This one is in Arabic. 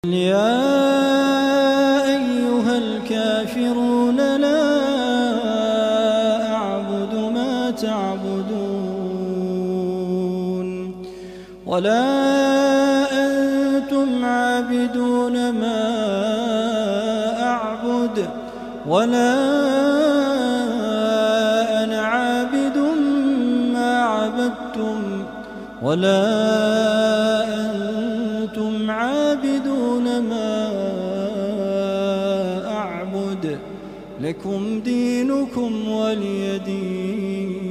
يا أيها الكافرون لا أعبد ما تعبدون ولا أنتم عابدون ما أعبد ولا أنا عابد ما عبدتم ولا أنتم عابدون ما أعبد لكم دينكم ولي دين.